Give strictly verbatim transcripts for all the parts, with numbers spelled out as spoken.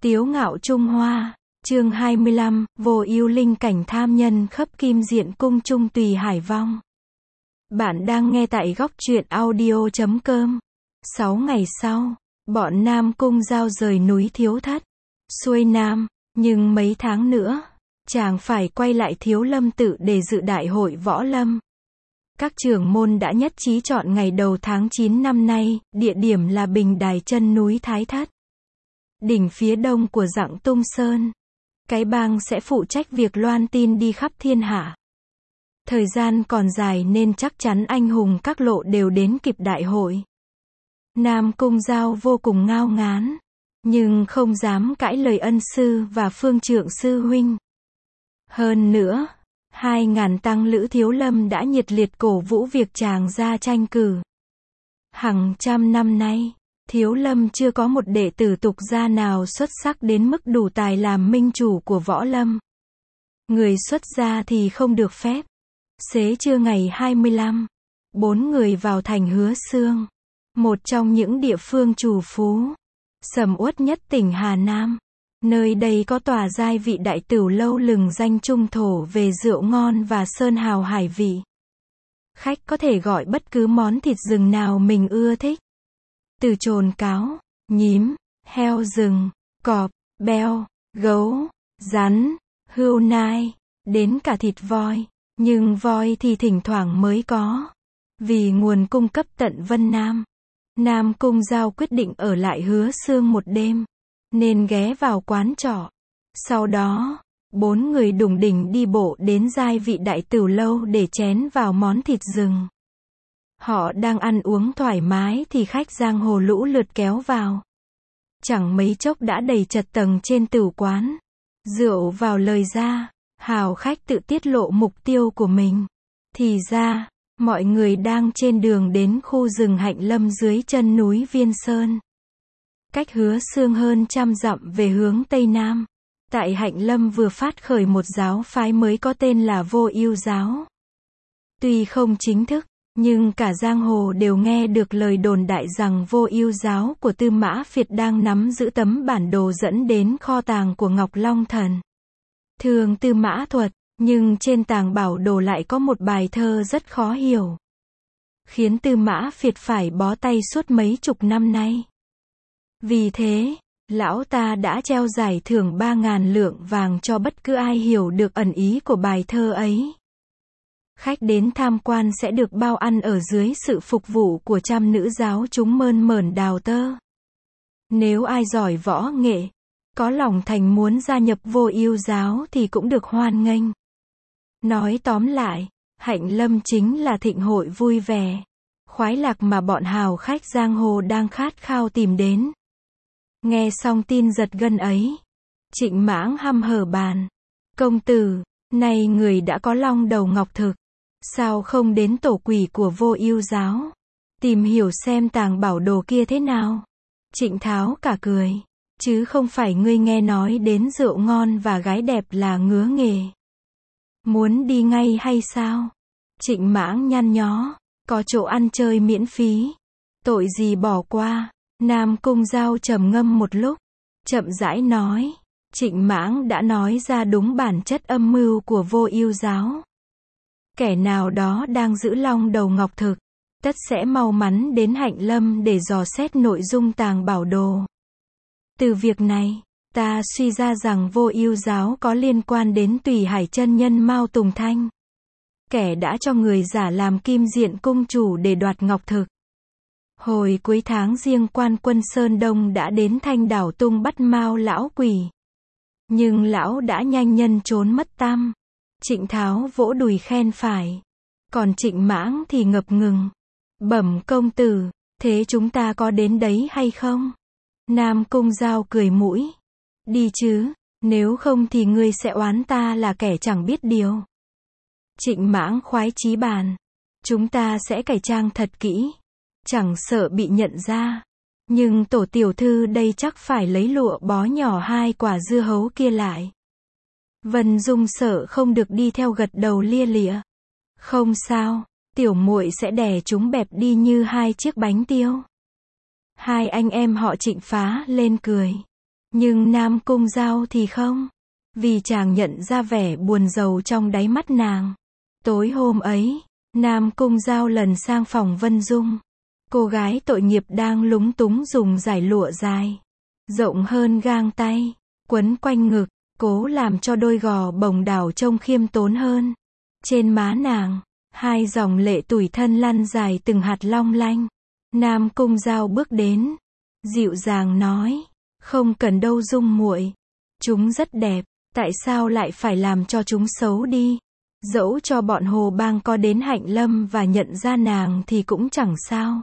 Tiếu ngạo Trung Hoa, chương hai mươi lăm, vô ưu linh cảnh tham nhân khắp kim diện cung trung tùy hải vong. Bạn đang nghe tại góc truyện audio chấm com. Sáu ngày sau, bọn Nam Cung Giao rời núi Thiếu Thất, xuôi Nam, nhưng mấy tháng nữa, chàng phải quay lại Thiếu Lâm Tự để dự đại hội võ lâm. Các trưởng môn đã nhất trí chọn ngày đầu tháng chín năm nay, địa điểm là Bình Đài chân núi Thái Thất, đỉnh phía đông của Dặng Tung Sơn. Cái bang sẽ phụ trách việc loan tin đi khắp thiên hạ. Thời gian còn dài nên chắc chắn anh hùng các lộ đều đến kịp đại hội. Nam Cung Giao vô cùng ngao ngán, nhưng không dám cãi lời ân sư và phương trượng sư huynh. Hơn nữa, hai ngàn tăng lữ Thiếu Lâm đã nhiệt liệt cổ vũ việc chàng ra tranh cử. Hàng trăm năm nay, Thiếu Lâm chưa có một đệ tử tục gia nào xuất sắc đến mức đủ tài làm minh chủ của võ lâm. Người xuất gia thì không được phép. Xế trưa ngày hai mươi lăm, bốn người vào thành Hứa Xương, một trong những địa phương trù phú, sầm uất nhất tỉnh Hà Nam. Nơi đây có tòa giai vị đại tửu lâu lừng danh trung thổ về rượu ngon và sơn hào hải vị. Khách có thể gọi bất cứ món thịt rừng nào mình ưa thích. Từ trồn cáo, nhím, heo rừng, cọp, beo, gấu, rắn, hươu nai, đến cả thịt voi. Nhưng voi thì thỉnh thoảng mới có. Vì nguồn cung cấp tận Vân Nam, Nam Cung Giao quyết định ở lại Hứa Xương một đêm, nên ghé vào quán trọ. Sau đó, bốn người đủng đỉnh đi bộ đến giai vị đại tửu lâu để chén vào món thịt rừng. Họ đang ăn uống thoải mái thì khách giang hồ lũ lượt kéo vào. Chẳng mấy chốc đã đầy chật tầng trên tửu quán. Rượu vào lời ra, hào khách tự tiết lộ mục tiêu của mình. Thì ra, mọi người đang trên đường đến khu rừng Hạnh Lâm dưới chân núi Viên Sơn. Cách Hứa Xương hơn trăm dặm về hướng Tây Nam. Tại Hạnh Lâm vừa phát khởi một giáo phái mới có tên là Vô Ưu Giáo. Tuy không chính thức, nhưng cả giang hồ đều nghe được lời đồn đại rằng Vô Ưu Giáo của Tư Mã Việt đang nắm giữ tấm bản đồ dẫn đến kho tàng của Ngọc Long Thần. Thường Tư Mã thuật, nhưng trên tàng bảo đồ lại có một bài thơ rất khó hiểu, khiến Tư Mã Việt phải bó tay suốt mấy chục năm nay. Vì thế, lão ta đã treo giải thưởng ba ngàn lượng vàng cho bất cứ ai hiểu được ẩn ý của bài thơ ấy. Khách đến tham quan sẽ được bao ăn ở dưới sự phục vụ của trăm nữ giáo chúng mơn mởn đào tơ. Nếu ai giỏi võ nghệ, có lòng thành muốn gia nhập Vô Ưu Giáo thì cũng được hoan nghênh. Nói tóm lại, Hạnh Lâm chính là thịnh hội vui vẻ, khoái lạc mà bọn hào khách giang hồ đang khát khao tìm đến. Nghe xong tin giật gân ấy, Trịnh Mãng hăm hở bàn: "Công tử, nay người đã có long đầu ngọc thực, sao không đến tổ quỷ của Vô Ưu Giáo, tìm hiểu xem tàng bảo đồ kia thế nào?" Trịnh Tháo cả cười: "Chứ không phải ngươi nghe nói đến rượu ngon và gái đẹp là ngứa nghề, muốn đi ngay hay sao?" Trịnh Mãng nhăn nhó: "Có chỗ ăn chơi miễn phí, tội gì bỏ qua." Nam Cung Giao trầm ngâm một lúc, chậm rãi nói: "Trịnh Mãng đã nói ra đúng bản chất âm mưu của Vô Ưu Giáo. Kẻ nào đó đang giữ long đầu ngọc thực, tất sẽ mau mắn đến Hạnh Lâm để dò xét nội dung tàng bảo đồ. Từ việc này, ta suy ra rằng Vô Ưu Giáo có liên quan đến Tùy Hải chân nhân Mao Tùng Thanh, kẻ đã cho người giả làm kim diện cung chủ để đoạt ngọc thực. Hồi cuối tháng Giêng quan quân Sơn Đông đã đến Thanh Đảo tung bắt Mao lão quỷ, nhưng lão đã nhanh nhân trốn mất tăm." Trịnh Tháo vỗ đùi khen phải, còn Trịnh Mãng thì ngập ngừng: "Bẩm công tử, thế chúng ta có đến đấy hay không?" Nam Cung Giao cười mũi: "Đi chứ, nếu không thì ngươi sẽ oán ta là kẻ chẳng biết điều." Trịnh Mãng khoái chí bàn: "Chúng ta sẽ cải trang thật kỹ, chẳng sợ bị nhận ra. Nhưng tổ tiểu thư đây chắc phải lấy lụa bó nhỏ hai quả dưa hấu kia lại." Vân Dung sợ không được đi theo gật đầu lia lịa: "Không sao, tiểu muội sẽ đè chúng bẹp đi như hai chiếc bánh tiêu." Hai anh em họ Trịnh phá lên cười: Nhưng Nam Cung Giao thì không. Vì chàng nhận ra vẻ buồn rầu trong đáy mắt nàng. Tối hôm ấy, Nam Cung Giao lần sang phòng Vân Dung. Cô gái tội nghiệp đang lúng túng dùng dải lụa dài, rộng hơn gang tay, quấn quanh ngực, cố làm cho đôi gò bồng đảo trông khiêm tốn hơn. Trên má nàng, hai dòng lệ tủi thân lăn dài từng hạt long lanh. Nam Cung Giao bước đến, dịu dàng nói, không cần đâu Dung muội, chúng rất đẹp, tại sao lại phải làm cho chúng xấu đi? Dẫu cho bọn Hồ Bang có đến Hạnh Lâm và nhận ra nàng thì cũng chẳng sao.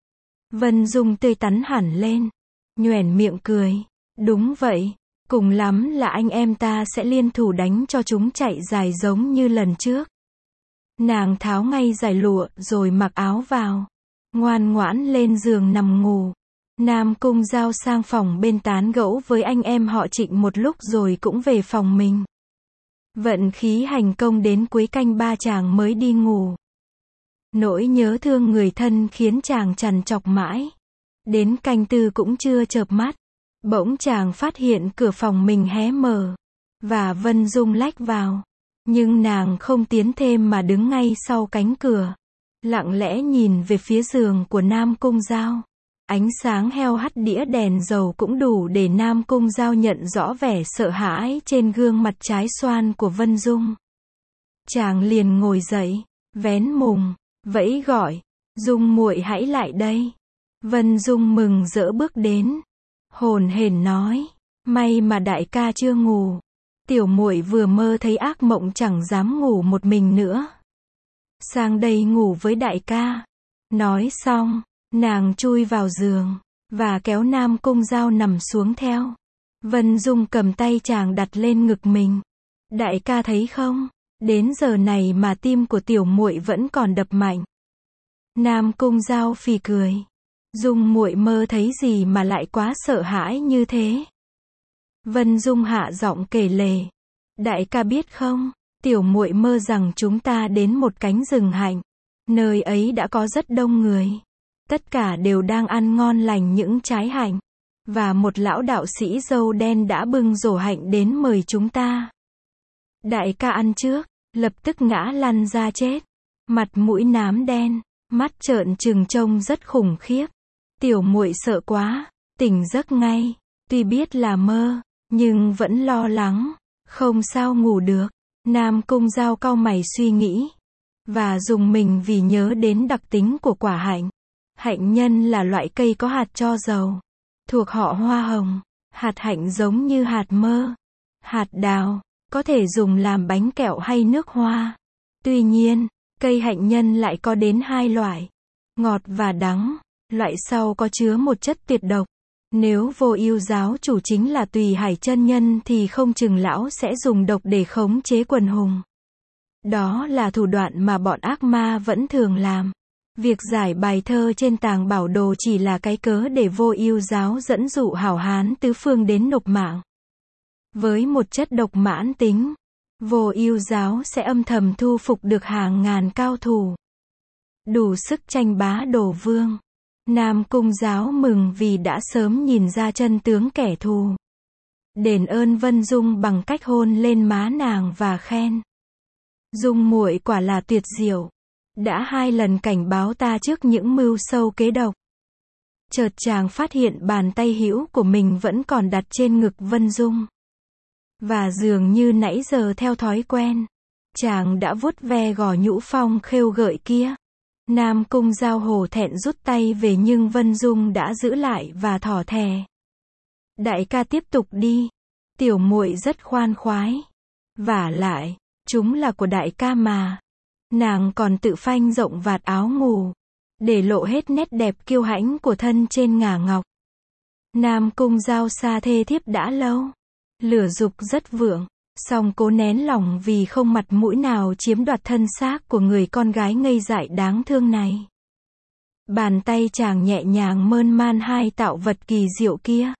Vân Dung tươi tắn hẳn lên, nhoẻn miệng cười, đúng vậy, cùng lắm là anh em ta sẽ liên thủ đánh cho chúng chạy dài giống như lần trước. Nàng tháo ngay dải lụa rồi mặc áo vào, ngoan ngoãn lên giường nằm ngủ. Nam Cung Giao sang phòng bên tán gẫu với anh em họ Trịnh một lúc rồi cũng về phòng mình. Vận khí hành công đến cuối canh ba chàng mới đi ngủ. Nỗi nhớ thương người thân khiến chàng trằn trọc mãi. Đến canh tư cũng chưa chợp mắt. Bỗng chàng phát hiện cửa phòng mình hé mở. Và Vân Dung lách vào. Nhưng nàng không tiến thêm mà đứng ngay sau cánh cửa. Lặng lẽ nhìn về phía giường của Nam Cung Giao. Ánh sáng heo hắt đĩa đèn dầu cũng đủ để Nam Cung Giao nhận rõ vẻ sợ hãi trên gương mặt trái xoan của Vân Dung. Chàng liền ngồi dậy, vén mùng, vẫy gọi, Dung muội hãy lại đây. Vân Dung mừng rỡ bước đến, hồn hển nói, may mà đại ca chưa ngủ. Tiểu muội vừa mơ thấy ác mộng chẳng dám ngủ một mình nữa. Sang đây ngủ với đại ca. Nói xong, nàng chui vào giường, và kéo Nam Cung Giao nằm xuống theo. Vân Dung cầm tay chàng đặt lên ngực mình. Đại ca thấy không, đến giờ này mà tim của tiểu muội vẫn còn đập mạnh. Nam Cung Giao phì cười. Dung muội mơ thấy gì mà lại quá sợ hãi như thế? Vân Dung hạ giọng kể lể. Đại ca biết không, tiểu muội mơ rằng chúng ta đến một cánh rừng hạnh. Nơi ấy đã có rất đông người. Tất cả đều đang ăn ngon lành những trái hạnh. Và một lão đạo sĩ râu đen đã bưng rổ hạnh đến mời chúng ta. Đại ca ăn trước, lập tức ngã lăn ra chết. Mặt mũi nám đen, mắt trợn trừng trông rất khủng khiếp. Tiểu muội sợ quá, tỉnh giấc ngay. Tuy biết là mơ, nhưng vẫn lo lắng, không sao ngủ được. Nam Cung Giao cau mày suy nghĩ. Và dùng mình vì nhớ đến đặc tính của quả hạnh. Hạnh nhân là loại cây có hạt cho dầu, thuộc họ hoa hồng. Hạt hạnh giống như hạt mơ, hạt đào, có thể dùng làm bánh kẹo hay nước hoa. Tuy nhiên, cây hạnh nhân lại có đến hai loại, ngọt và đắng. Loại sau có chứa một chất tuyệt độc. Nếu Vô Ưu giáo chủ chính là Tùy Hải chân nhân thì không chừng lão sẽ dùng độc để khống chế quần hùng. Đó là thủ đoạn mà bọn ác ma vẫn thường làm. Việc giải bài thơ trên tàng bảo đồ chỉ là cái cớ để Vô Ưu giáo dẫn dụ hảo hán tứ phương đến nộp mạng. Với một chất độc mãn tính, Vô Ưu giáo sẽ âm thầm thu phục được hàng ngàn cao thủ, đủ sức tranh bá Đồ Vương. Nam Cung giáo mừng vì đã sớm nhìn ra chân tướng kẻ thù. Đền ơn Vân Dung bằng cách hôn lên má nàng và khen. Dung muội quả là tuyệt diệu. Đã hai lần cảnh báo ta trước những mưu sâu kế độc. Chợt chàng phát hiện bàn tay hữu của mình vẫn còn đặt trên ngực Vân Dung. Và dường như nãy giờ theo thói quen, chàng đã vuốt ve gò nhũ phong khêu gợi kia. Nam Cung Giao hổ thẹn rút tay về nhưng Vân Dung đã giữ lại và thỏ thè. Đại ca tiếp tục đi. Tiểu muội rất khoan khoái. Vả lại, chúng là của đại ca mà. Nàng còn tự phanh rộng vạt áo ngủ, để lộ hết nét đẹp kiêu hãnh của thân trên ngà ngọc. Nam Cung Giao xa thê thiếp đã lâu. Lửa dục rất vượng, song cố nén lòng vì không mặt mũi nào chiếm đoạt thân xác của người con gái ngây dại đáng thương này. Bàn tay chàng nhẹ nhàng mơn man hai tạo vật kỳ diệu kia.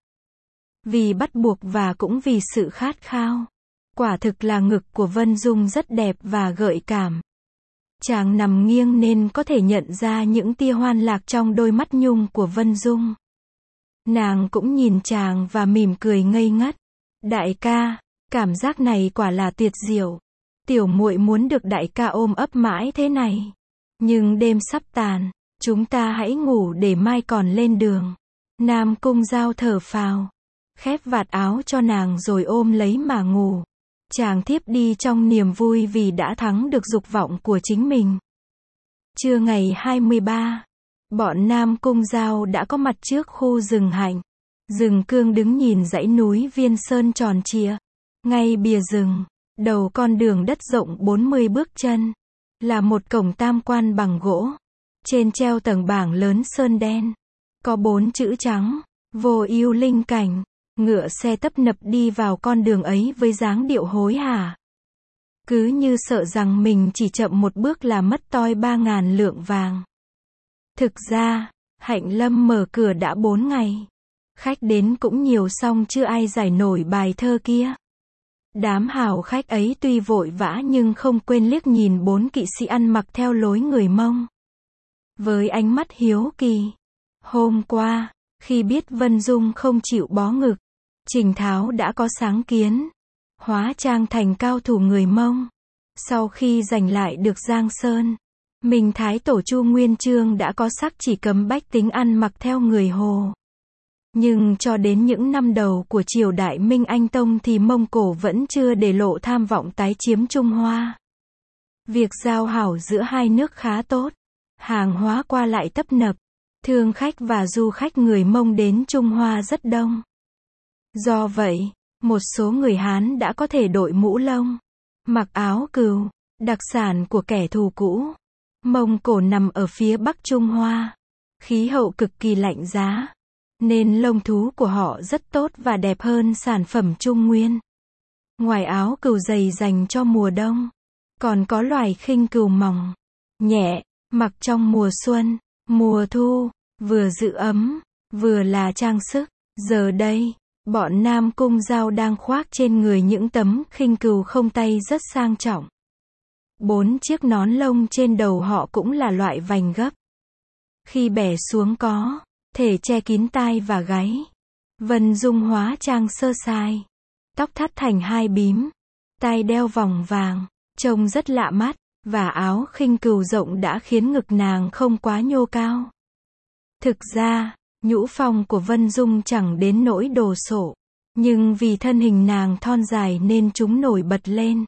Vì bắt buộc và cũng vì sự khát khao. Quả thực là ngực của Vân Dung rất đẹp và gợi cảm. Chàng nằm nghiêng nên có thể nhận ra những tia hoan lạc trong đôi mắt nhung của Vân Dung. Nàng cũng nhìn chàng và mỉm cười ngây ngất. Đại ca, cảm giác này quả là tuyệt diệu. Tiểu muội muốn được đại ca ôm ấp mãi thế này. Nhưng đêm sắp tàn, chúng ta hãy ngủ để mai còn lên đường. Nam Cung Giao thở phào, khép vạt áo cho nàng rồi ôm lấy mà ngủ. Chàng thiếp đi trong niềm vui vì đã thắng được dục vọng của chính mình. Trưa ngày hai mươi ba, bọn Nam Cung Giao đã có mặt trước khu rừng hạnh. Rừng cương đứng nhìn dãy núi Viên Sơn tròn trịa. Ngay bìa rừng, đầu con đường đất rộng bốn mươi bước chân, là một cổng tam quan bằng gỗ. Trên treo tầng bảng lớn sơn đen. Có bốn chữ trắng, Vô Ưu Linh Cảnh. Ngựa xe tấp nập đi vào con đường ấy với dáng điệu hối hả. Cứ như sợ rằng mình chỉ chậm một bước là mất toi ba ngàn lượng vàng. Thực ra, Hạnh Lâm mở cửa đã bốn ngày. Khách đến cũng nhiều song chưa ai giải nổi bài thơ kia. Đám hào khách ấy tuy vội vã nhưng không quên liếc nhìn bốn kỵ sĩ ăn mặc theo lối người Mông. Với ánh mắt hiếu kỳ. Hôm qua, khi biết Vân Dung không chịu bó ngực, Trình Tháo đã có sáng kiến. Hóa trang thành cao thủ người Mông. Sau khi giành lại được Giang Sơn, Minh Thái Tổ Chu Nguyên Chương đã có sắc chỉ cấm bách tính ăn mặc theo người Hồ. Nhưng cho đến những năm đầu của triều đại Minh Anh Tông thì Mông Cổ vẫn chưa để lộ tham vọng tái chiếm Trung Hoa. Việc giao hảo giữa hai nước khá tốt. Hàng hóa qua lại tấp nập. Thương khách và du khách người Mông đến Trung Hoa rất đông. Do vậy, một số người Hán đã có thể đội mũ lông, mặc áo cừu, đặc sản của kẻ thù cũ. Mông Cổ nằm ở phía bắc Trung Hoa. Khí hậu cực kỳ lạnh giá. Nên lông thú của họ rất tốt và đẹp hơn sản phẩm Trung Nguyên. Ngoài áo cừu dày dành cho mùa đông, còn có loài khinh cừu mỏng, nhẹ, mặc trong mùa xuân, mùa thu, vừa giữ ấm, vừa là trang sức. Giờ đây, bọn Nam Cung Giao đang khoác trên người những tấm khinh cừu không tay rất sang trọng. Bốn chiếc nón lông trên đầu họ cũng là loại vành gấp. Khi bẻ xuống có thể che kín tai và gáy. Vân Dung hóa trang sơ sài. Tóc thắt thành hai bím. Tai đeo vòng vàng. Trông rất lạ mắt. Và áo khinh cừu rộng đã khiến ngực nàng không quá nhô cao. Thực ra, nhũ phong của Vân Dung chẳng đến nỗi đồ sộ. Nhưng vì thân hình nàng thon dài nên chúng nổi bật lên.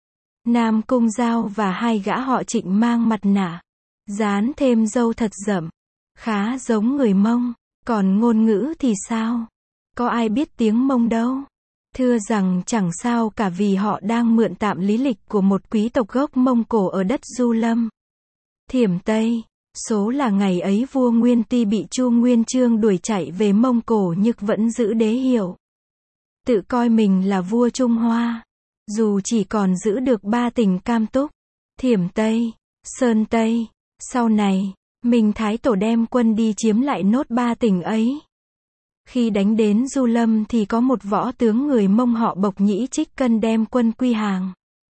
Nam Cung Giao và hai gã họ Trịnh mang mặt nạ. Dán thêm râu thật rậm. Khá giống người Mông. Còn ngôn ngữ thì sao? Có ai biết tiếng Mông đâu. Thưa rằng chẳng sao cả vì họ đang mượn tạm lý lịch của một quý tộc gốc Mông Cổ ở đất Du Lâm. Thiểm Tây. Số là ngày ấy vua Nguyên Ti bị Chu Nguyên Chương đuổi chạy về Mông Cổ nhưng vẫn giữ đế hiệu. Tự coi mình là vua Trung Hoa. Dù chỉ còn giữ được ba tỉnh Cam Túc, Thiểm Tây, Sơn Tây. Sau này, Minh Thái Tổ đem quân đi chiếm lại nốt ba tỉnh ấy. Khi đánh đến Du Lâm thì có một võ tướng người Mông họ Bộc Nhĩ Trích Cân đem quân quy hàng.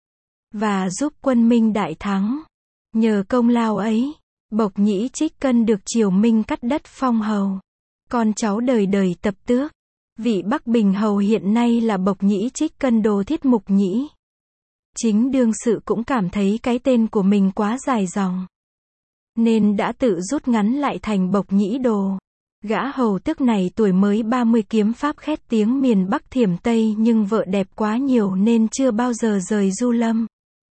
Và giúp quân Minh đại thắng. Nhờ công lao ấy, Bộc Nhĩ Trích Cân được triều Minh cắt đất phong hầu. Con cháu đời đời tập tước. Vị Bắc Bình hầu hiện nay là Bộc Nhĩ Trích Cân Đồ Thiết Mục Nhĩ. Chính đương sự cũng cảm thấy cái tên của mình quá dài dòng. Nên đã tự rút ngắn lại thành Bộc Nhĩ Đồ. Gã hầu tước này tuổi mới ba mươi kiếm pháp khét tiếng miền Bắc Thiểm Tây nhưng vợ đẹp quá nhiều nên chưa bao giờ rời Du Lâm.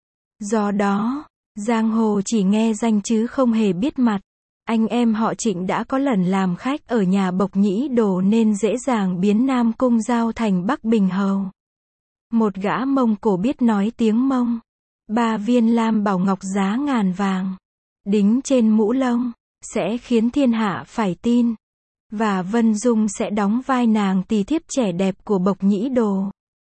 Do đó, giang hồ chỉ nghe danh chứ không hề biết mặt. Anh em họ Trịnh đã có lần làm khách ở nhà Bộc Nhĩ Đồ nên dễ dàng biến Nam Cung Giao thành Bắc Bình hầu. Một gã Mông Cổ biết nói tiếng Mông. Ba viên lam bảo ngọc giá ngàn vàng. Đính trên mũ lông. Sẽ khiến thiên hạ phải tin. Và Vân Dung sẽ đóng vai nàng tỳ thiếp trẻ đẹp của Bộc Nhĩ Đồ.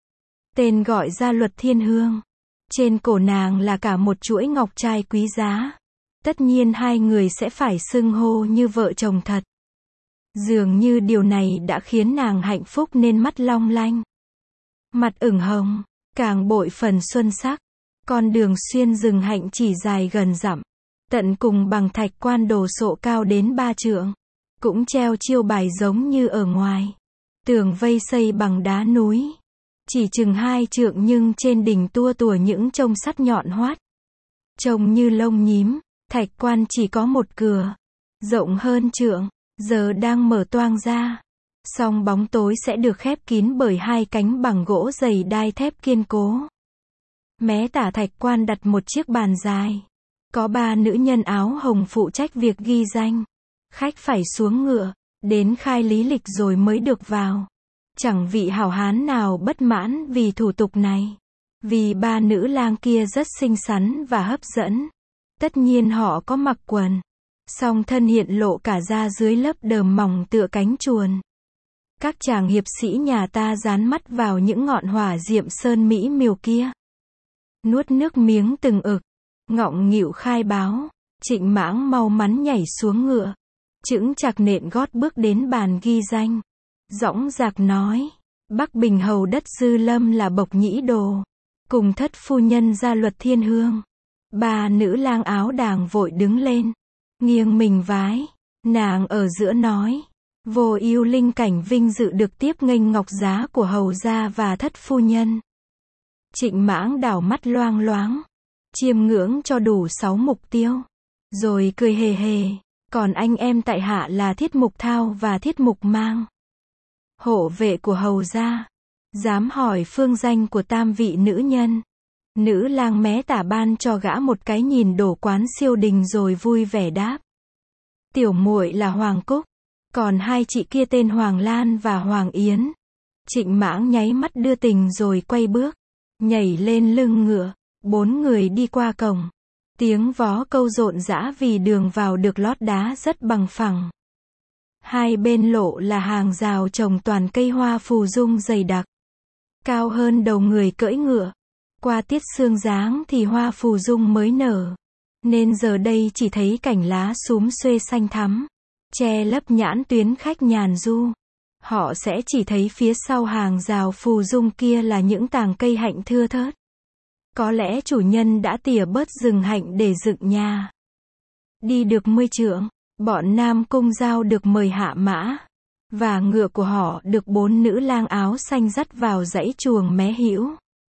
Tên gọi ra Luật Thiên Hương. Trên cổ nàng là cả một chuỗi ngọc trai quý giá. Tất nhiên hai người sẽ phải xưng hô như vợ chồng thật. Dường như điều này đã khiến nàng hạnh phúc nên mắt long lanh. Mặt ửng hồng, càng bội phần xuân sắc. Con đường xuyên rừng hạnh chỉ dài gần dặm. Tận cùng bằng thạch quan đồ sộ cao đến ba trượng. cũng treo chiêu bài giống như ở ngoài. Tường vây xây bằng đá núi. Chỉ chừng hai trượng nhưng trên đỉnh tua tủa những chông sắt nhọn hoắt. Trông như lông nhím, thạch quan chỉ có một cửa. Rộng hơn trượng, giờ đang mở toang ra. Song bóng tối sẽ được khép kín bởi hai cánh bằng gỗ dày đai thép kiên cố. Mé tả thạch quan đặt một chiếc bàn dài. Có ba nữ nhân áo hồng phụ trách việc ghi danh. Khách phải xuống ngựa, đến khai lý lịch rồi mới được vào. Chẳng vị hảo hán nào bất mãn vì thủ tục này. Vì ba nữ lang kia rất xinh xắn và hấp dẫn. Tất nhiên họ có mặc quần. Song thân hiện lộ cả da dưới lớp đờm mỏng tựa cánh chuồn. Các chàng hiệp sĩ nhà ta dán mắt vào những ngọn hỏa diệm sơn mỹ miều kia. Nuốt nước miếng từng ực. Ngọng nghịu khai báo. Trịnh Mãng mau mắn nhảy xuống ngựa. Chững chạc nện gót bước đến bàn ghi danh. Dõng dạc nói. Bắc Bình hầu đất Dư Lâm là bộc nhĩ đồ. Cùng thất phu nhân gia luật thiên hương. Ba nữ lang áo đàng vội đứng lên. Nghiêng mình vái. Nàng ở giữa nói. Vô Ưu linh cảnh vinh dự được tiếp nghênh ngọc giá của hầu gia và thất phu nhân. Trịnh Mãng đảo mắt loang loáng. Chiêm ngưỡng cho đủ sáu mục tiêu. Rồi cười hề hề. Còn anh em tại hạ là Thiết Mục Thao và Thiết Mục Mang. Hộ vệ của hầu gia. Dám hỏi phương danh của tam vị nữ nhân. Nữ lang mé tả ban cho gã một cái nhìn đổ quán siêu đình rồi vui vẻ đáp. Tiểu muội là Hoàng Cúc. Còn hai chị kia tên Hoàng Lan và Hoàng Yến. Trịnh Mãng nháy mắt đưa tình rồi quay bước. Nhảy lên lưng ngựa. Bốn người đi qua cổng. Tiếng vó câu rộn rã vì đường vào được lót đá rất bằng phẳng. Hai bên lộ là hàng rào trồng toàn cây hoa phù dung dày đặc. Cao hơn đầu người cưỡi ngựa. Qua tiết sương giáng thì hoa phù dung mới nở. Nên giờ đây chỉ thấy cảnh lá xúm xuê xanh thắm. Che lấp nhãn tuyến khách nhàn du. Họ sẽ chỉ thấy phía sau hàng rào phù dung kia là những tàng cây hạnh thưa thớt. Có lẽ chủ nhân đã tỉa bớt rừng hạnh để dựng nhà. Đi được mươi trượng, bọn Nam Cung Giao được mời hạ mã. Và ngựa của họ được bốn nữ lang áo xanh dắt vào dãy chuồng mé hữu.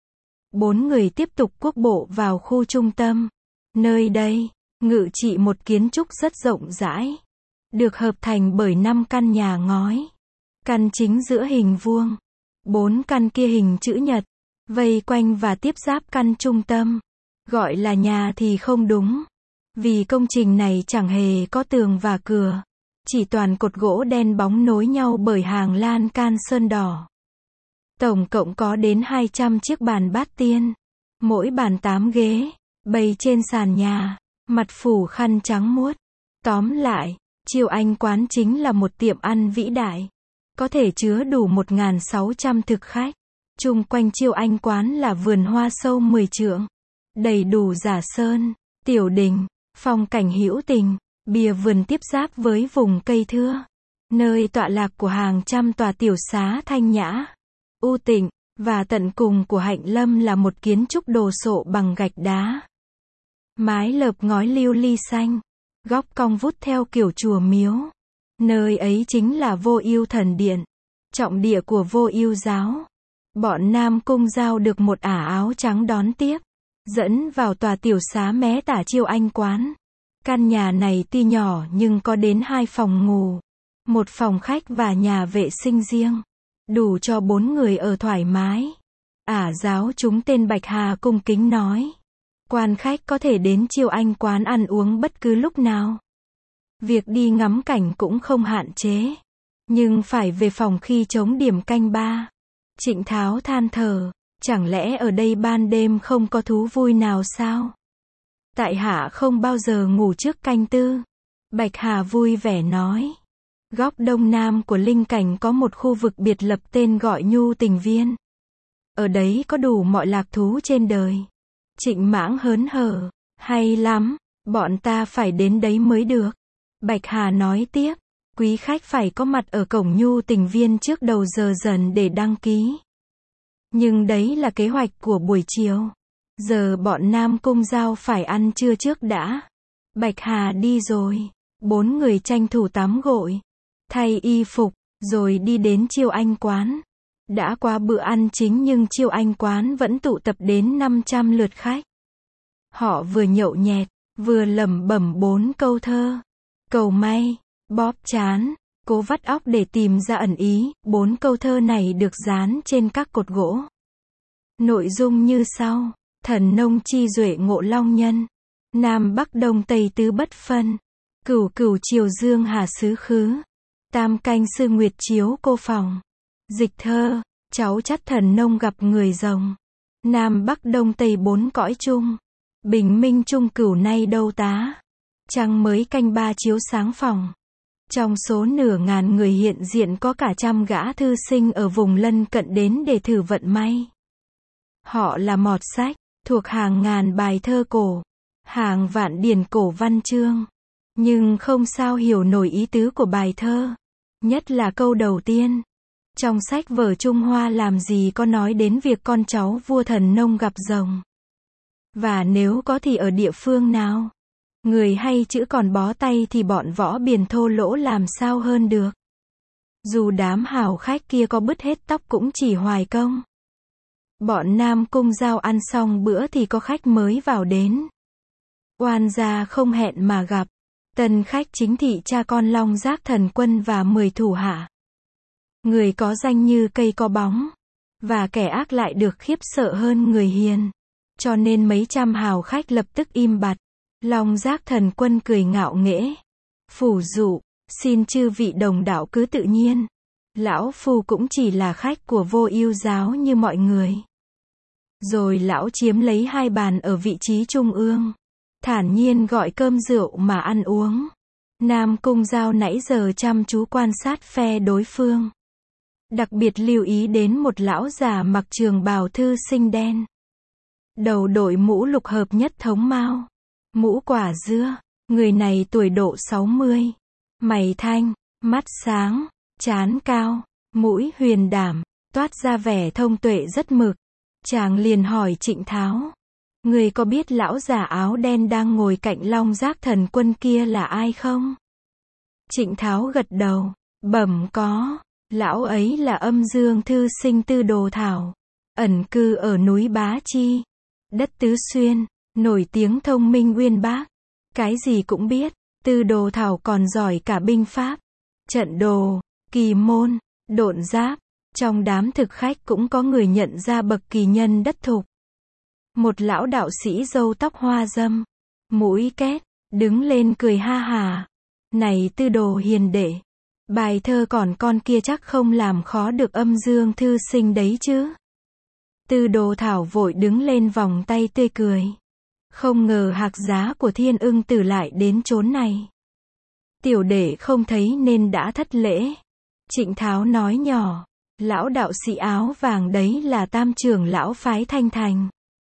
Bốn người tiếp tục quốc bộ vào khu trung tâm. Nơi đây, ngự trị một kiến trúc rất rộng rãi. Được hợp thành bởi năm căn nhà ngói. Căn chính giữa hình vuông. Bốn căn kia hình chữ nhật. Vây quanh và tiếp giáp căn trung tâm. Gọi là nhà thì không đúng. Vì công trình này chẳng hề có tường và cửa. Chỉ toàn cột gỗ đen bóng nối nhau bởi hàng lan can sơn đỏ. Tổng cộng có đến hai trăm chiếc bàn bát tiên. Mỗi bàn tám ghế. Bày trên sàn nhà. Mặt phủ khăn trắng muốt. Tóm lại, Chiêu Anh quán chính là một tiệm ăn vĩ đại. Có thể chứa đủ một nghìn sáu trăm thực khách. Chung quanh Chiêu Anh quán là vườn hoa sâu mười trượng. Đầy đủ giả sơn, tiểu đình, phong cảnh hữu tình. Bìa vườn tiếp giáp với vùng cây thưa. Nơi tọa lạc của hàng trăm tòa tiểu xá thanh nhã, u tịnh. Và tận cùng của Hạnh Lâm là một kiến trúc đồ sộ bằng gạch đá. Mái lợp ngói lưu ly xanh. Góc cong vút theo kiểu chùa miếu. Nơi ấy chính là Vô Ưu thần điện. Trọng địa của Vô Ưu giáo. Bọn Nam Cung Giao được một ả áo trắng đón tiếp. Dẫn vào tòa tiểu xá mé tả Chiêu Anh quán. Căn nhà này tuy nhỏ nhưng có đến hai phòng ngủ. Một phòng khách và nhà vệ sinh riêng. Đủ cho bốn người ở thoải mái. Ả giáo chúng tên Bạch Hà cung kính nói. Quan khách có thể đến Chiêu Anh quán ăn uống bất cứ lúc nào. Việc đi ngắm cảnh cũng không hạn chế. Nhưng phải về phòng khi trống điểm canh ba. Trịnh Tháo than thở. Chẳng lẽ ở đây ban đêm không có thú vui nào sao? Tại hạ không bao giờ ngủ trước canh tư. Bạch Hà vui vẻ nói. Góc đông nam của linh cảnh có một khu vực biệt lập tên gọi Nhu Tình Viên. Ở đấy có đủ mọi lạc thú trên đời. Trịnh Mãng hớn hở. Hay lắm, bọn ta phải đến đấy mới được. Bạch Hà nói tiếp. Quý khách phải có mặt ở cổng Nhu Tình Viên trước đầu giờ dần để đăng ký. Nhưng đấy là kế hoạch của buổi chiều. Giờ bọn Nam Cung Giao phải ăn trưa trước đã. Bạch Hà đi rồi. Bốn người tranh thủ tắm gội. thay y phục, rồi đi đến Chiêu Anh quán. Đã qua bữa ăn chính nhưng Chiêu Anh quán vẫn tụ tập đến năm trăm lượt khách. Họ vừa nhậu nhẹt, vừa lẩm bẩm bốn câu thơ. Cầu may, bóp trán, cố vắt óc để tìm ra ẩn ý. Bốn câu thơ này được dán trên các cột gỗ. Nội dung như sau: thần nông chi duệ ngộ long nhân, nam bắc đông tây tứ bất phân, cửu cửu triều dương hà xứ khứ, tam canh sư nguyệt chiếu cô phòng. Dịch thơ: cháu chắt thần nông gặp người rồng, nam bắc đông tây bốn cõi chung, bình minh trung cửu nay đâu tá, trăng mới canh ba chiếu sáng phòng. Trong số nửa ngàn người hiện diện có cả trăm gã thư sinh ở vùng lân cận đến để thử vận may. Họ là mọt sách, thuộc hàng ngàn bài thơ cổ, hàng vạn điển cổ văn chương, nhưng không sao hiểu nổi ý tứ của bài thơ, nhất là câu đầu tiên. Trong sách vở Trung Hoa làm gì có nói đến việc con cháu vua thần nông gặp rồng. Và nếu có thì ở địa phương nào? Người hay chữ còn bó tay thì bọn võ biền thô lỗ làm sao hơn được. Dù đám hào khách kia có bứt hết tóc cũng chỉ hoài công. Bọn Nam Cung Giao ăn xong bữa thì có khách mới vào đến. Oan gia không hẹn mà gặp. Tân khách chính thị cha con Long Giác Thần Quân và mười thủ hạ. Người có danh như cây có bóng, và kẻ ác lại được khiếp sợ hơn người hiền. Cho nên mấy trăm hào khách lập tức im bặt. Long Giác Thần Quân cười ngạo nghễ. Phủ dụ, xin chư vị đồng đạo cứ tự nhiên. Lão Phu cũng chỉ là khách của Vô Ưu giáo như mọi người. Rồi lão chiếm lấy hai bàn ở vị trí trung ương. Thản nhiên gọi cơm rượu mà ăn uống. Nam Cung Giao nãy giờ chăm chú quan sát phe đối phương. Đặc biệt lưu ý đến một lão già mặc trường bào thư sinh đen. Đầu đội mũ lục hợp nhất thống mao. Mũ quả dưa. Người này tuổi độ sáu mươi. Mày thanh, mắt sáng, trán cao, mũi huyền đảm, toát ra vẻ thông tuệ rất mực. Chàng liền hỏi Trịnh Tháo. Người có biết lão già áo đen đang ngồi cạnh Long Giác Thần Quân kia là ai không? Trịnh Tháo gật đầu, bẩm có. Lão ấy là Âm Dương thư sinh Tư Đồ Thảo, ẩn cư ở núi Bá Chi, đất Tứ Xuyên, nổi tiếng thông minh uyên bác, cái gì cũng biết. Tư Đồ Thảo còn giỏi cả binh pháp, trận đồ, kỳ môn, độn giáp. Trong đám thực khách cũng có người nhận ra bậc kỳ nhân đất thục. Một lão đạo sĩ râu tóc hoa dâm, mũi két, đứng lên cười ha hà. Này Tư Đồ hiền đệ, bài thơ còn con kia chắc không làm khó được Âm Dương thư sinh đấy chứ. Tư Đồ Thảo vội đứng lên vòng tay tươi cười. Không ngờ hạc giá của Thiên Ưng Tử lại đến chốn này. Tiểu đệ không thấy nên đã thất lễ. Trịnh Tháo nói nhỏ. Lão đạo sĩ áo vàng đấy là tam trưởng lão phái Thanh Thành.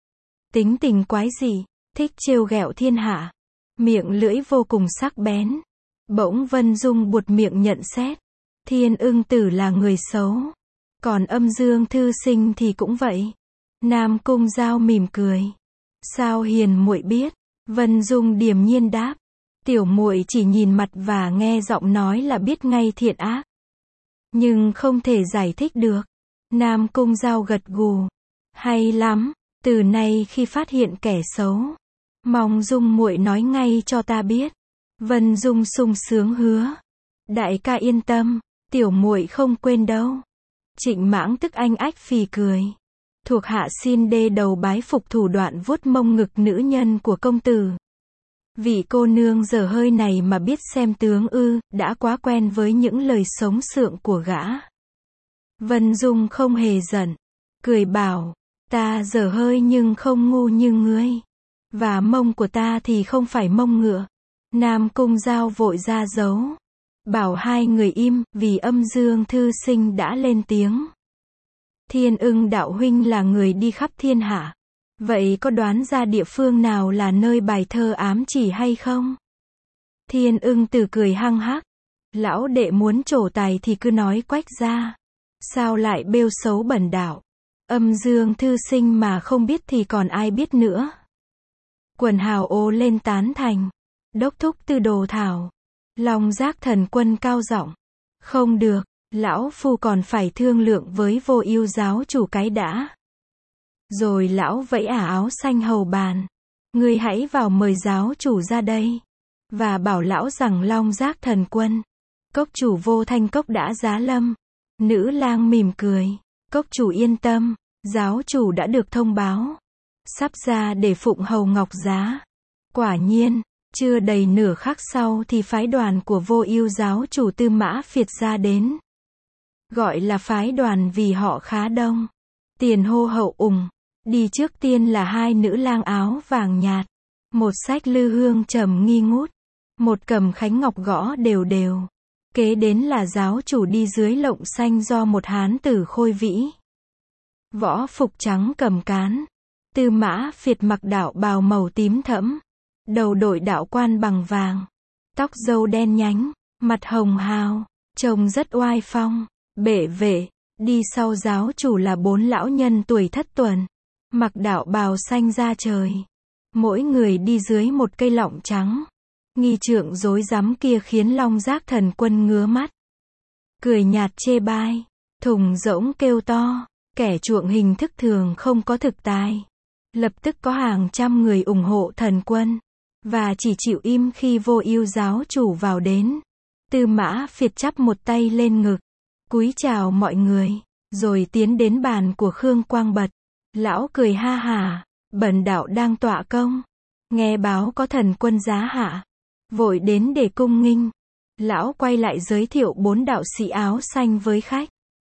Tính tình quái dị, thích trêu ghẹo thiên hạ. Miệng lưỡi vô cùng sắc bén. Bỗng Vân Dung buột miệng nhận xét. Thiên Ưng Tử là người xấu. Còn Âm Dương thư sinh thì cũng vậy. Nam Cung Giao mỉm cười. Sao hiền muội biết? Vân Dung điềm nhiên đáp. Tiểu muội chỉ nhìn mặt và nghe giọng nói là biết ngay thiện ác. Nhưng không thể giải thích được. Nam Cung Giao gật gù. Hay lắm, từ nay khi phát hiện kẻ xấu, mong Dung muội nói ngay cho ta biết. Vân Dung sung sướng hứa. Đại ca yên tâm, tiểu muội không quên đâu. Trịnh Mãng tức anh ách phì cười. Thuộc hạ xin đê đầu bái phục thủ đoạn vuốt mông ngực nữ nhân của công tử. Vị cô nương dở hơi này mà biết xem tướng ư, đã quá quen với những lời sống sượng của gã. Vân Dung không hề giận, cười bảo, ta dở hơi nhưng không ngu như ngươi. Và mông của ta thì không phải mông ngựa. Nam Cung Giao vội ra dấu. Bảo hai người im, vì Âm Dương thư sinh đã lên tiếng. Thiên Ưng đạo huynh là người đi khắp thiên hạ. Vậy có đoán ra địa phương nào là nơi bài thơ ám chỉ hay không? Thiên Ưng Tử cười hăng hắc. Lão đệ muốn trổ tài thì cứ nói quách ra. Sao lại bêu xấu bẩn đạo? Âm Dương thư sinh mà không biết thì còn ai biết nữa. Quần hào ồ lên tán thành. Đốc thúc Tư Đồ Thảo. Long Giác Thần Quân cao giọng. Không được, lão phu còn phải thương lượng với Vô Ưu giáo chủ cái đã. Rồi lão vẫy ả áo xanh hầu bàn. Ngươi hãy vào mời giáo chủ ra đây. Và bảo lão rằng Long Giác Thần Quân, cốc chủ Vô Thanh Cốc đã giá lâm. Nữ lang mỉm cười. Cốc chủ yên tâm, giáo chủ đã được thông báo. Sắp ra để phụng hầu ngọc giá. Quả nhiên, chưa đầy nửa khắc sau thì phái đoàn của Vô Ưu giáo chủ Tư Mã Phiệt ra đến. Gọi là phái đoàn vì họ khá đông. Tiền hô hậu ủng. Đi trước tiên là hai nữ lang áo vàng nhạt. Một xách lư hương trầm nghi ngút. Một cầm khánh ngọc gõ đều đều. Kế đến là giáo chủ đi dưới lộng xanh do một hán tử khôi vĩ. Võ phục trắng cầm cán. Tư Mã Phiệt mặc đạo bào màu tím thẫm. Đầu đội đạo quan bằng vàng. Tóc râu đen nhánh. Mặt hồng hào. Trông rất oai phong. Bệ vệ. Đi sau giáo chủ là bốn lão nhân tuổi thất tuần. Mặc đạo bào xanh da trời. Mỗi người đi dưới một cây lọng trắng. Nghi trượng rối rắm kia khiến Long Giác Thần Quân ngứa mắt. Cười nhạt chê bai. Thùng rỗng kêu to. Kẻ chuộng hình thức thường không có thực tài. Lập tức có hàng trăm người ủng hộ thần quân. Và chỉ chịu im khi Vô Ưu giáo chủ vào đến. Tư Mã Phiệt chắp một tay lên ngực. Cúi chào mọi người. Rồi tiến đến bàn của Khương Quang Bật. Lão cười ha hả. Bần đạo đang tọa công. Nghe báo có thần quân giá hạ. Vội đến để cung nghinh. Lão quay lại giới thiệu bốn đạo sĩ áo xanh với khách.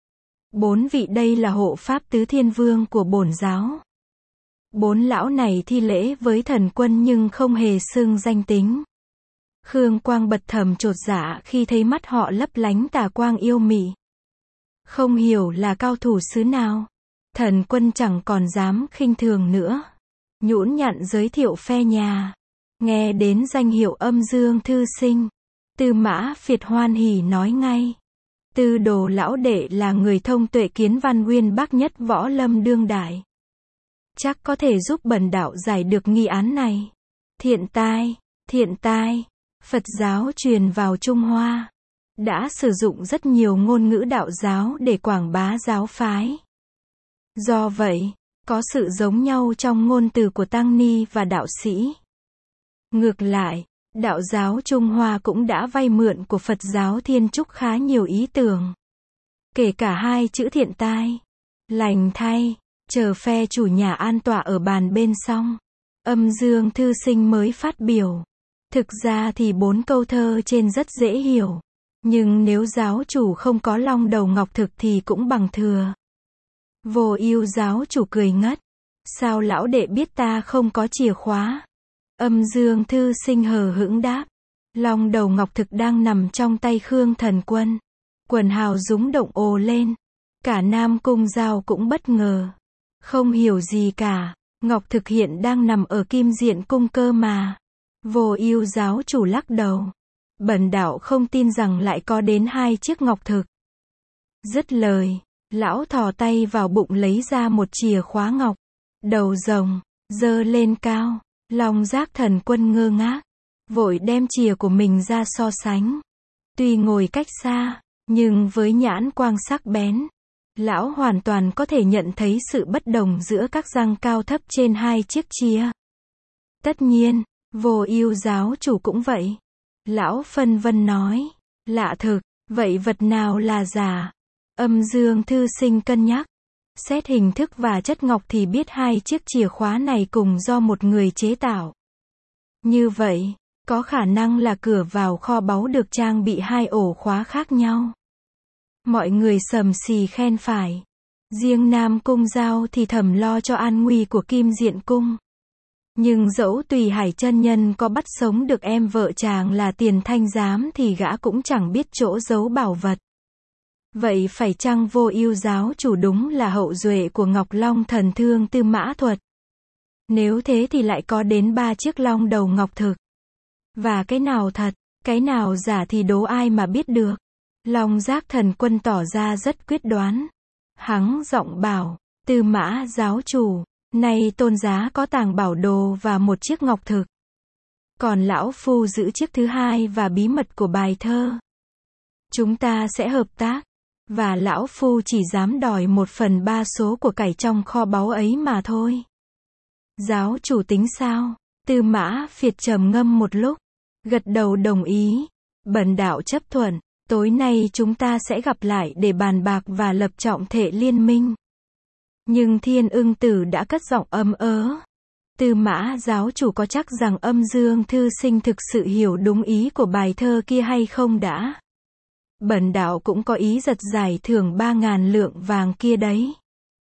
Bốn vị đây là hộ pháp tứ thiên vương của bổn giáo. Bốn lão này thi lễ với thần quân nhưng không hề xưng danh tính. Khương Quang Bật thầm chột dạ khi thấy mắt họ lấp lánh tà quang yêu mị. Không hiểu là cao thủ xứ nào. Thần quân chẳng còn dám khinh thường nữa. Nhũn nhặn giới thiệu phe nhà. Nghe đến danh hiệu Âm Dương thư sinh. Tư Mã Phiệt hoan hỉ nói ngay. Tư đồ lão đệ là người thông tuệ kiến văn uyên bác nhất võ lâm đương đại. Chắc có thể giúp bần đạo giải được nghi án này. Thiện tai, thiện tai. Phật giáo truyền vào Trung Hoa. Đã sử dụng rất nhiều ngôn ngữ đạo giáo để quảng bá giáo phái. Do vậy, có sự giống nhau trong ngôn từ của tăng ni và đạo sĩ. Ngược lại, đạo giáo Trung Hoa cũng đã vay mượn của Phật giáo Thiên Trúc khá nhiều ý tưởng. Kể cả hai chữ thiện tai, lành thay, chờ phe chủ nhà an tọa ở bàn bên xong. Âm Dương thư sinh mới phát biểu. Thực ra thì bốn câu thơ trên rất dễ hiểu. Nhưng nếu giáo chủ không có long đầu ngọc thực thì cũng bằng thừa. Vô Ưu giáo chủ cười ngất. Sao lão đệ biết ta không có chìa khóa? Âm Dương thư sinh hờ hững đáp. Long đầu ngọc thực đang nằm trong tay Khương Thần Quân. Quần hào rúng động ồ lên. Cả Nam Cung Giao cũng bất ngờ. Không hiểu gì cả. Ngọc thực hiện đang nằm ở Kim Diện Cung cơ mà. Vô Ưu giáo chủ lắc đầu. Bần đạo không tin rằng lại có đến hai chiếc ngọc thực. Dứt lời, lão thò tay vào bụng lấy ra một chìa khóa ngọc. Đầu rồng, giơ lên cao. Long Giác Thần Quân ngơ ngác. Vội đem chìa của mình ra so sánh. Tuy ngồi cách xa, nhưng với nhãn quang sắc bén, lão hoàn toàn có thể nhận thấy sự bất đồng giữa các răng cao thấp trên hai chiếc chìa. Tất nhiên, Vô Ưu giáo chủ cũng vậy. Lão phân vân nói. Lạ thực, vậy vật nào là giả? Âm Dương thư sinh cân nhắc. Xét hình thức và chất ngọc thì biết hai chiếc chìa khóa này cùng do một người chế tạo. Như vậy, có khả năng là cửa vào kho báu được trang bị hai ổ khóa khác nhau. Mọi người sầm xì khen phải. Riêng Nam Cung Giao thì thầm lo cho an nguy của Kim Diện Cung. Nhưng dẫu Tùy Hải chân nhân có bắt sống được em vợ chàng là Tiền Thanh Giám thì gã cũng chẳng biết chỗ giấu bảo vật. Vậy phải chăng Vô Ưu giáo chủ đúng là hậu duệ của Ngọc Long thần thương Tư Mã Thuật? Nếu thế thì lại có đến ba chiếc long đầu ngọc thực. Và cái nào thật, cái nào giả thì đố ai mà biết được. Long Giác Thần Quân tỏ ra rất quyết đoán. Hắng giọng bảo, Tư Mã giáo chủ, nay tôn giá có tàng bảo đồ và một chiếc ngọc thực. Còn lão phu giữ chiếc thứ hai và bí mật của bài thơ. Chúng ta sẽ hợp tác. Và lão phu chỉ dám đòi một phần ba số của cải trong kho báu ấy mà thôi. Giáo chủ tính sao? Tư Mã Phiệt trầm ngâm một lúc, gật đầu đồng ý. Bần đạo chấp thuận, tối nay chúng ta sẽ gặp lại để bàn bạc và lập trọng thể liên minh. Nhưng Thiên Ưng Tử đã cất giọng ấm ớ. Tư Mã giáo chủ có chắc rằng Âm Dương thư sinh thực sự hiểu đúng ý của bài thơ kia hay không đã? Bần đạo cũng có ý giật giải thưởng ba ngàn lượng vàng kia đấy.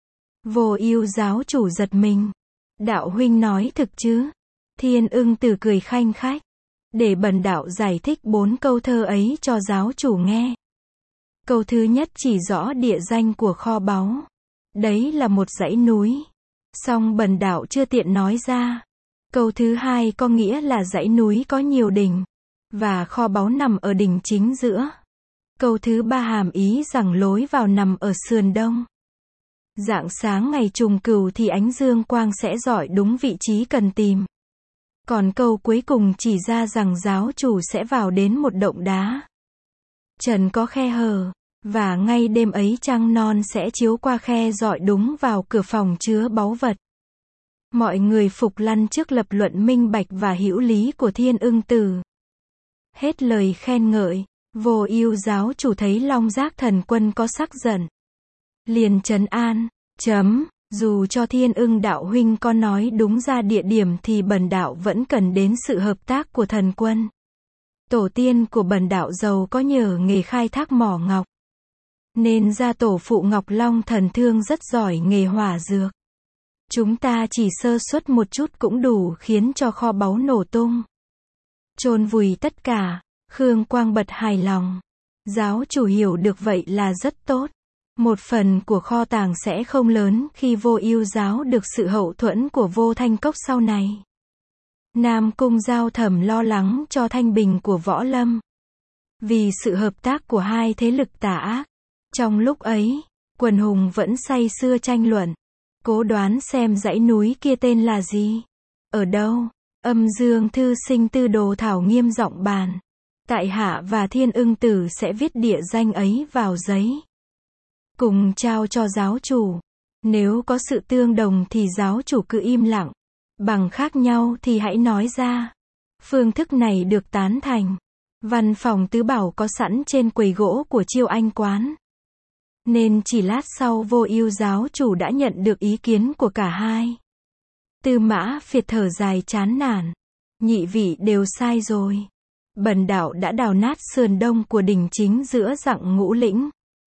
Vô Ưu giáo chủ giật mình. Đạo huynh nói thực chứ? Thiên Ưng Tử cười khanh khách. Để bần đạo giải thích bốn câu thơ ấy cho giáo chủ nghe. Câu thứ nhất chỉ rõ địa danh của kho báu. Đấy là một dãy núi. Song bần đạo chưa tiện nói ra. Câu thứ hai có nghĩa là dãy núi có nhiều đỉnh. Và kho báu nằm ở đỉnh chính giữa. Câu thứ ba hàm ý rằng lối vào nằm ở sườn đông. Rạng sáng ngày trùng cửu thì ánh dương quang sẽ rọi đúng vị trí cần tìm. Còn câu cuối cùng chỉ ra rằng giáo chủ sẽ vào đến một động đá. Trần có khe hở, và ngay đêm ấy trăng non sẽ chiếu qua khe rọi đúng vào cửa phòng chứa báu vật. Mọi người phục lăn trước lập luận minh bạch và hữu lý của Thiên Ưng Tử. Hết lời khen ngợi, Vô Ưu giáo chủ thấy Long Giác Thần Quân có sắc giận. Liền trấn an, chấm, dù cho Thiên Ưng đạo huynh có nói đúng ra địa điểm thì bần đạo vẫn cần đến sự hợp tác của thần quân. Tổ tiên của bần đạo giàu có nhờ nghề khai thác mỏ ngọc. Nên gia tổ phụ Ngọc Long Thần Thương rất giỏi nghề hỏa dược. Chúng ta chỉ sơ suất một chút cũng đủ khiến cho kho báu nổ tung. Chôn vùi tất cả. Khương Quang bật hài lòng. Giáo chủ hiểu được vậy là rất tốt. Một phần của kho tàng sẽ không lớn khi Vô Ưu giáo được sự hậu thuẫn của Vô Thanh Cốc sau này. Nam Cung Giao Thẩm lo lắng cho thanh bình của Võ Lâm. Vì sự hợp tác của hai thế lực tà ác. Trong lúc ấy, quần hùng vẫn say sưa tranh luận. Cố đoán xem dãy núi kia tên là gì? Ở đâu? Âm Dương thư sinh Tư Đồ Thảo nghiêm giọng bàn. Tại hạ và Thiên Ưng Tử sẽ viết địa danh ấy vào giấy. Cùng trao cho giáo chủ. Nếu có sự tương đồng thì giáo chủ cứ im lặng. Bằng khác nhau thì hãy nói ra. Phương thức này được tán thành. Văn phòng tứ bảo có sẵn trên quầy gỗ của Chiêu Anh quán. Nên chỉ lát sau Vô Ưu giáo chủ đã nhận được ý kiến của cả hai. Tư Mã Phiệt thở dài chán nản. Nhị vị đều sai rồi. Bần đạo đã đào nát sườn đông của đỉnh chính giữa dặng Ngũ Lĩnh.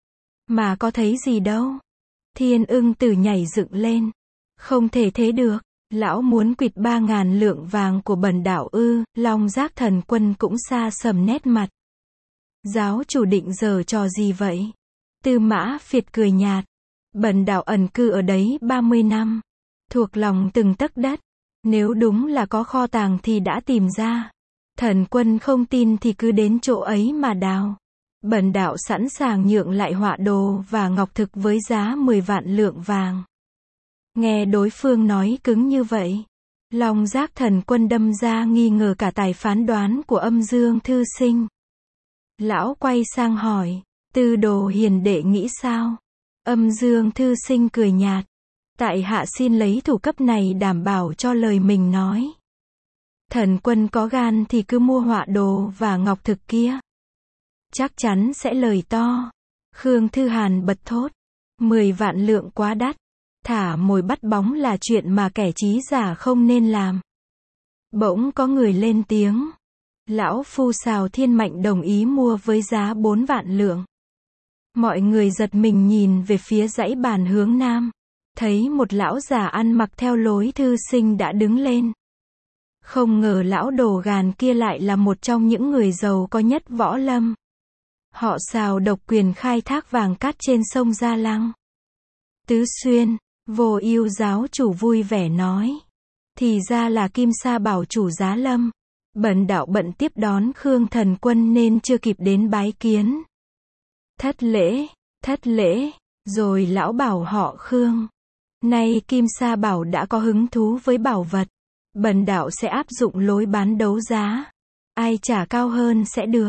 Mà có thấy gì đâu. Thiên Ưng Tử nhảy dựng lên. Không thể thế được. Lão muốn quỵt ba ngàn lượng vàng của bần đạo ư? Long Giác Thần Quân cũng xa sầm nét mặt. Giáo chủ định giở trò gì vậy? Tư Mã Phiệt cười nhạt. Bần đạo ẩn cư ở đấy ba mươi năm. Thuộc lòng từng tấc đất. Nếu đúng là có kho tàng thì đã tìm ra. Thần quân không tin thì cứ đến chỗ ấy mà đào. Bần đạo sẵn sàng nhượng lại họa đồ và ngọc thực với giá mười vạn lượng vàng. Nghe đối phương nói cứng như vậy. Long Giác Thần Quân đâm ra nghi ngờ cả tài phán đoán của Âm Dương thư sinh. Lão quay sang hỏi. Tư Đồ hiền đệ nghĩ sao? Âm Dương thư sinh cười nhạt. Tại hạ xin lấy thủ cấp này đảm bảo cho lời mình nói. Thần quân có gan thì cứ mua họa đồ và ngọc thực kia. Chắc chắn sẽ lời to. Khương Thư Hàn bật thốt. Mười vạn lượng quá đắt. Thả mồi bắt bóng là chuyện mà kẻ trí giả không nên làm. Bỗng có người lên tiếng. Lão phu Sào Thiên Mạnh đồng ý mua với giá bốn vạn lượng. Mọi người giật mình nhìn về phía dãy bàn hướng nam. Thấy một lão già ăn mặc theo lối thư sinh đã đứng lên. Không ngờ lão đồ gàn kia lại là một trong những người giàu có nhất Võ Lâm. Họ Sào độc quyền khai thác vàng cát trên sông Gia Lăng. Tứ Xuyên, Vô Ưu giáo chủ vui vẻ nói. Thì ra là Kim Sa bảo chủ Giá Lâm. Bần đạo bận tiếp đón Khương Thần Quân nên chưa kịp đến bái kiến. Thất lễ, thất lễ, rồi lão bảo họ Khương. Nay Kim Sa bảo đã có hứng thú với bảo vật. Bần đạo sẽ áp dụng lối bán đấu giá. Ai trả cao hơn sẽ được.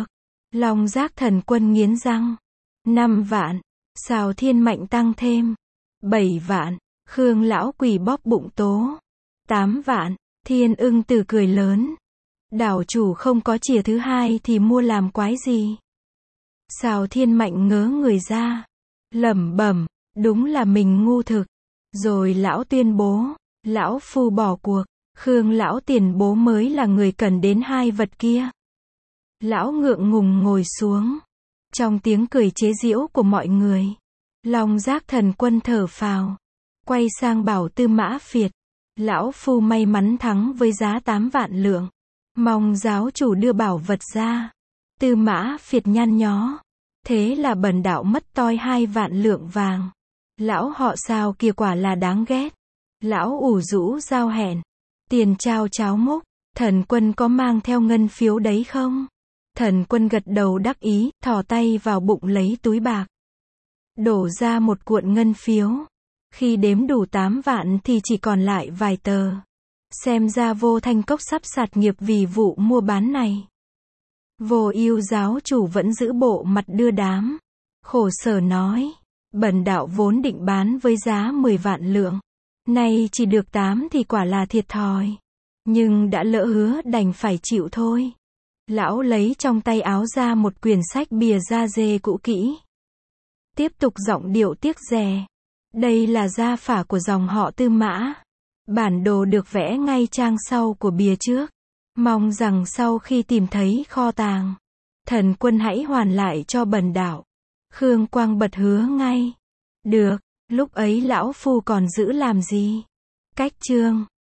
Long Giác Thần Quân nghiến răng. Năm vạn. Sào Thiên Mạnh tăng thêm. Bảy vạn. Khương Lão Quỷ bóp bụng tố. Tám vạn. Thiên Ưng Tử cười lớn. Đảo chủ không có chìa thứ hai thì mua làm quái gì? Sào Thiên Mạnh ngớ người ra. Lẩm bẩm, đúng là mình ngu thực. Rồi lão tuyên bố, lão phu bỏ cuộc, Khương lão tiền bố mới là người cần đến hai vật kia. Lão ngượng ngùng ngồi xuống. Trong tiếng cười chế giễu của mọi người, Long Giác Thần Quân thở phào, quay sang bảo Tư Mã Phiệt, lão phu may mắn thắng với giá tám vạn lượng, mong giáo chủ đưa bảo vật ra. Tư Mã Phiệt nhăn nhó, thế là bần đạo mất toi hai vạn lượng vàng. Lão họ Sao kia quả là đáng ghét. Lão ủ rũ giao hẹn, tiền trao cháo múc. Thần Quân có mang theo ngân phiếu đấy không? Thần Quân gật đầu đắc ý, thò tay vào bụng lấy túi bạc, đổ ra một cuộn ngân phiếu. Khi đếm đủ tám vạn thì chỉ còn lại vài tờ. Xem ra Vô Thanh Cốc sắp sạt nghiệp vì vụ mua bán này. Vô Ưu giáo chủ vẫn giữ bộ mặt đưa đám, khổ sở nói, bần đạo vốn định bán với giá mười vạn lượng, nay chỉ được tám thì quả là thiệt thòi, nhưng đã lỡ hứa đành phải chịu thôi. Lão lấy trong tay áo ra một quyển sách bìa da dê cũ kỹ, tiếp tục giọng điệu tiếc rè, đây là gia phả của dòng họ Tư Mã, bản đồ được vẽ ngay trang sau của bìa trước, mong rằng sau khi tìm thấy kho tàng, Thần Quân hãy hoàn lại cho bần đạo. Khương Quang bật hứa ngay. Được, lúc ấy lão phu còn giữ làm gì? Cách chương